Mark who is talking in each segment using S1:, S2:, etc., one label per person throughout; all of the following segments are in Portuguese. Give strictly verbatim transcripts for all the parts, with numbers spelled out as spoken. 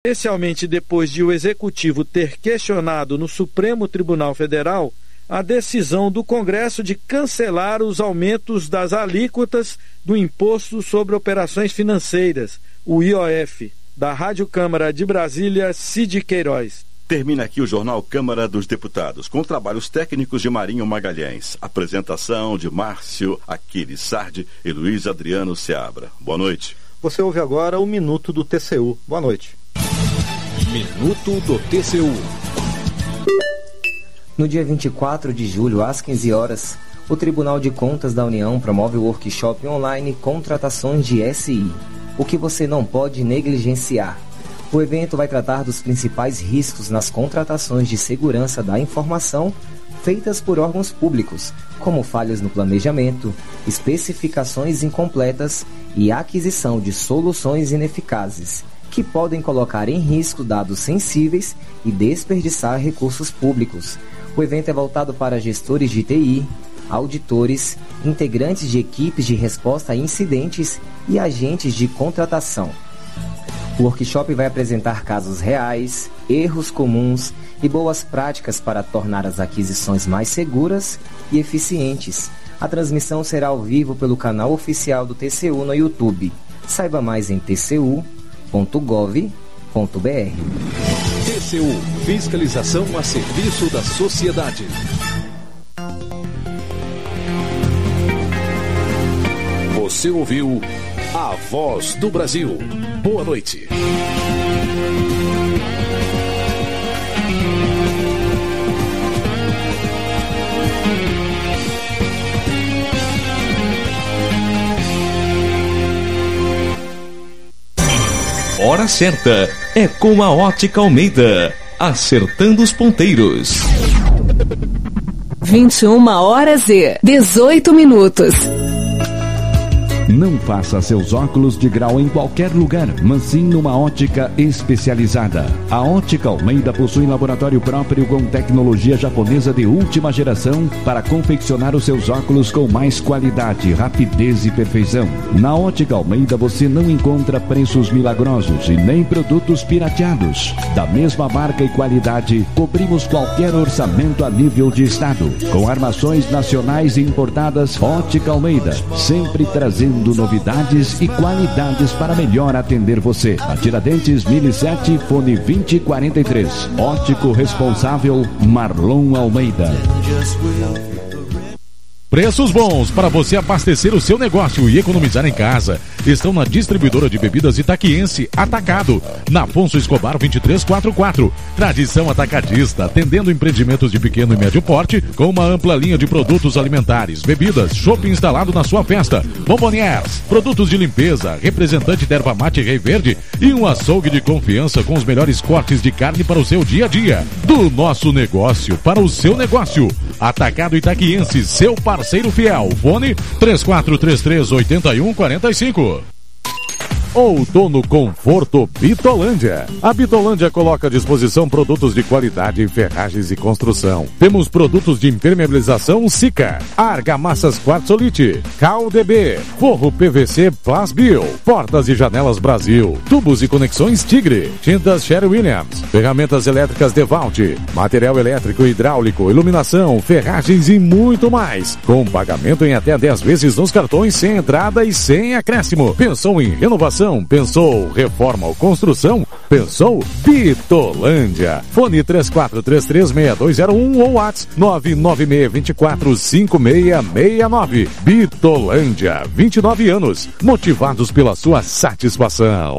S1: especialmente depois de o Executivo ter questionado no Supremo Tribunal Federal a decisão do Congresso de cancelar os aumentos das alíquotas do Imposto sobre Operações Financeiras, o I O F. Da Rádio Câmara de Brasília, Cid Queiroz.
S2: Termina aqui o Jornal Câmara dos Deputados, com trabalhos técnicos de Marinho Magalhães. Apresentação de Márcio Aquiles Sardi e Luiz Adriano Seabra. Boa noite.
S3: Você ouve agora o Minuto do T C U. Boa noite.
S4: Minuto do T C U.
S5: No dia vinte e quatro de julho, às quinze horas, o Tribunal de Contas da União promove o workshop online Contratações de S I. O que você não pode negligenciar. O evento vai tratar dos principais riscos nas contratações de segurança da informação feitas por órgãos públicos, como falhas no planejamento, especificações incompletas e aquisição de soluções ineficazes, que podem colocar em risco dados sensíveis e desperdiçar recursos públicos. O evento é voltado para gestores de T I, auditores, integrantes de equipes de resposta a incidentes e agentes de contratação. O workshop vai apresentar casos reais, erros comuns e boas práticas para tornar as aquisições mais seguras e eficientes. A transmissão será ao vivo pelo canal oficial do T C U no YouTube. Saiba mais em t c u ponto gov ponto b r.
S4: T C U, fiscalização a serviço da sociedade. Você ouviu A Voz do Brasil. Boa noite.
S6: Hora certa é com a Ótica Almeida, acertando os ponteiros.
S7: vinte e uma horas e dezoito minutos.
S8: Não faça seus óculos de grau em qualquer lugar, mas sim numa ótica especializada. A Ótica Almeida possui laboratório próprio com tecnologia japonesa de última geração para confeccionar os seus óculos com mais qualidade, rapidez e perfeição. Na Ótica Almeida você não encontra preços milagrosos e nem produtos pirateados. Da mesma marca e qualidade, cobrimos qualquer orçamento a nível de estado. Com armações nacionais e importadas, Ótica Almeida, sempre trazendo novidades e qualidades para melhor atender você. A Tiradentes mil e sete, fone vinte quarenta e três. Ótico responsável Marlon Almeida.
S9: Preços bons para você abastecer o seu negócio e economizar em casa. Estão na distribuidora de bebidas Itaquiense Atacado, na Afonso Escobar vinte e três quarenta e quatro. Tradição atacadista, atendendo empreendimentos de pequeno e médio porte, com uma ampla linha de produtos alimentares, bebidas, shopping instalado na sua festa, bombonières, produtos de limpeza, representante de erva mate Rei Verde e um açougue de confiança com os melhores cortes de carne para o seu dia a dia. Do nosso negócio para o seu negócio. Atacado Itaquiense, seu parceiro fiel. Fone três quatro três três, oito um quatro cinco. Outono Conforto Bitolândia. A Bitolândia coloca à disposição produtos de qualidade em ferragens e construção. Temos produtos de impermeabilização Sica, argamassas Quartzolite, K U D B, forro P V C Plasbio, portas e janelas Brasil, tubos e conexões Tigre, tintas Sherwin-Williams, ferramentas elétricas Devalt, material elétrico e hidráulico, iluminação, ferragens e muito mais. Com pagamento em até dez vezes nos cartões sem entrada e sem acréscimo. Pensou em renovação? Pensou reforma ou construção? Pensou Bitolândia. Fone três quatro três três, seis dois zero um ou WhatsApp nove nove seis dois quatro, cinco seis seis nove. Bitolândia, vinte e nove anos, motivados pela sua satisfação.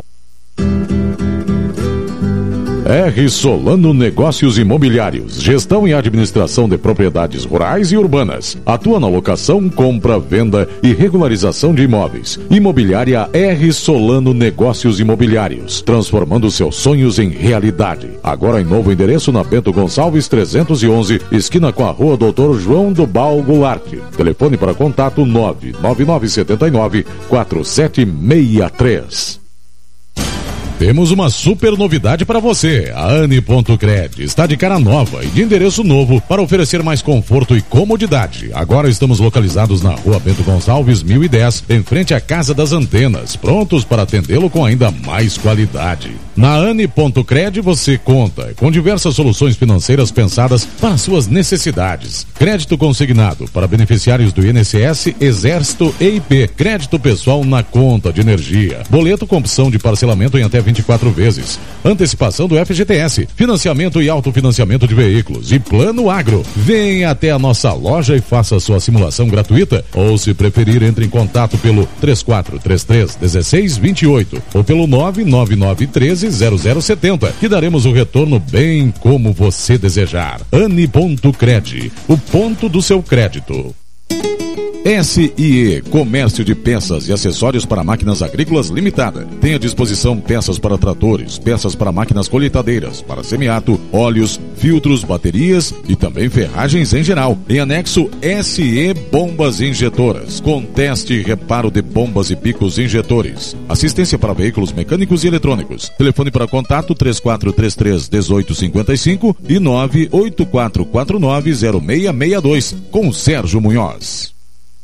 S9: R. Solano Negócios Imobiliários, gestão e administração de propriedades rurais e urbanas. Atua na locação, compra, venda e regularização de imóveis. Imobiliária R. Solano Negócios Imobiliários, transformando seus sonhos em realidade. Agora em novo endereço na Bento Gonçalves trezentos e onze, esquina com a rua doutor João do Bal Goulart. Telefone para contato nove nove nove sete nove, quatro sete seis três. Temos uma super novidade para você. A Ane.cred está de cara nova e de endereço novo para oferecer mais conforto e comodidade. Agora estamos localizados na rua Bento Gonçalves mil e dez, em frente à Casa das Antenas, prontos para atendê-lo com ainda mais qualidade. Na Ani.cred você conta com diversas soluções financeiras pensadas para suas necessidades. Crédito consignado para beneficiários do I N S S, Exército e I P. Crédito pessoal na conta de energia. Boleto com opção de parcelamento em até vinte e quatro vezes. Antecipação do F G T S. Financiamento e autofinanciamento de veículos. E Plano Agro. Venha até a nossa loja e faça sua simulação gratuita. Ou, se preferir, entre em contato pelo três quatro três três, um seis dois oito ou pelo nove nove nove um três zero zero sete zero, que daremos o retorno bem como você desejar. Ani.cred, o ponto do seu crédito. S I E, Comércio de Peças e Acessórios para Máquinas Agrícolas Limitada. Tem à disposição peças para tratores, peças para máquinas colheitadeiras, para semiato, óleos, filtros, baterias e também ferragens em geral. Em anexo, S I E Bombas Injetoras, com teste e reparo de bombas e picos injetores. Assistência para veículos mecânicos e eletrônicos. Telefone para contato três quatro três três, um oito cinco cinco e nove oito quatro quatro nove zero seis seis dois, com Sérgio Munhoz.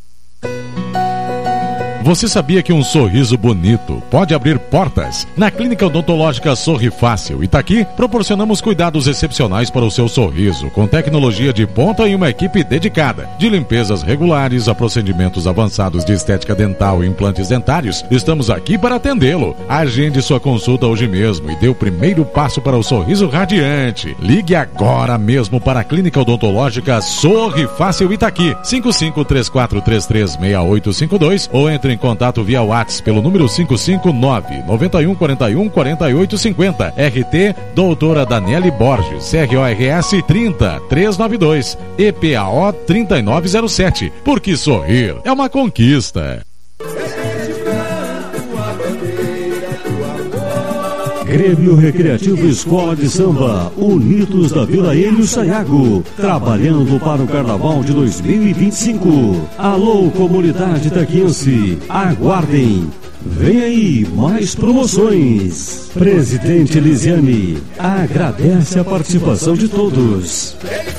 S9: Você sabia que um sorriso bonito pode abrir portas? Na Clínica Odontológica Sorri Fácil Itaqui, proporcionamos cuidados excepcionais para o seu sorriso, com tecnologia de ponta e uma equipe dedicada. De limpezas regulares a procedimentos avançados de estética dental e implantes dentários, estamos aqui para atendê-lo. Agende sua consulta hoje mesmo e dê o primeiro passo para o sorriso radiante. Ligue agora mesmo para a Clínica Odontológica Sorri Fácil Itaqui, cinco cinco três quatro três três seis oito cinco dois, ou entre em contato via WhatsApp pelo número cinco cinco nove, nove um quatro um, quatro oito cinco zero. R T Doutora Daniele Borges, C R O R S trinta, trezentos e noventa e dois, E P A O trinta e nove zero sete. Porque sorrir é uma conquista.
S10: Grêmio Recreativo Escola de Samba, Unidos da Vila Hélio Sayago, trabalhando para o Carnaval de dois mil e vinte e cinco. Alô, comunidade itaquiense, aguardem! Vem aí mais promoções. Presidente Elisiane agradece a participação de todos.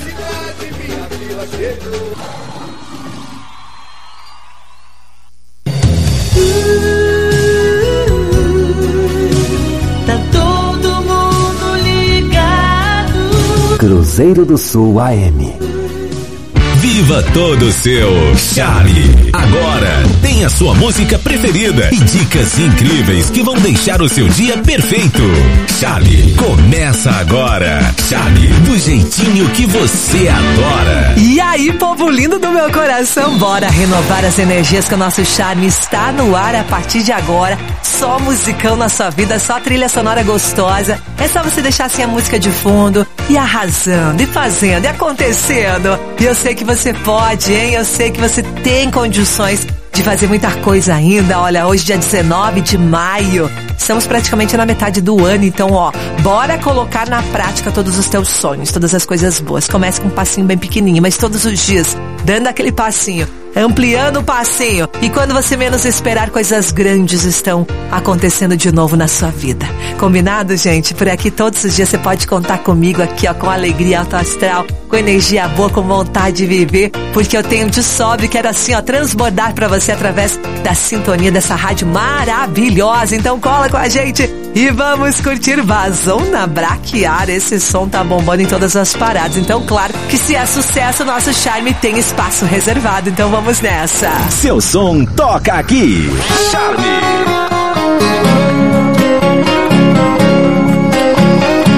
S11: Cruzeiro do Sul A M.
S12: Viva todo seu Charlie. Agora tem a sua música preferida e dicas incríveis que vão deixar o seu dia perfeito. Charlie, começa agora. Charlie, do jeitinho que você adora.
S13: E aí, povo lindo do meu coração, bora renovar as energias que o nosso Charlie está no ar a partir de agora. Só musicão na sua vida, só trilha sonora gostosa. É só você deixar assim a música de fundo e arrasando, e fazendo, e acontecendo. E eu sei que você pode, hein? Eu sei que você tem condições de fazer muita coisa ainda. Olha, hoje dia dezenove de maio, estamos praticamente na metade do ano, então ó, bora colocar na prática todos os teus sonhos, todas as coisas boas. Comece com um passinho bem pequenininho, mas todos os dias, dando aquele passinho, ampliando o passinho, e quando você menos esperar, coisas grandes estão acontecendo de novo na sua vida. Combinado, gente? Por aqui todos os dias você pode contar comigo aqui, ó, com alegria alto astral, com energia boa, com vontade de viver, porque eu tenho de sobra e quero assim, ó, transbordar pra você através da sintonia dessa rádio maravilhosa. Então cola com a gente e vamos curtir Vazão na Braquiar. Esse som tá bombando em todas as paradas, então claro que se é sucesso, nosso Charme tem espaço reservado, então vamos nessa.
S12: Seu som toca aqui. Charme.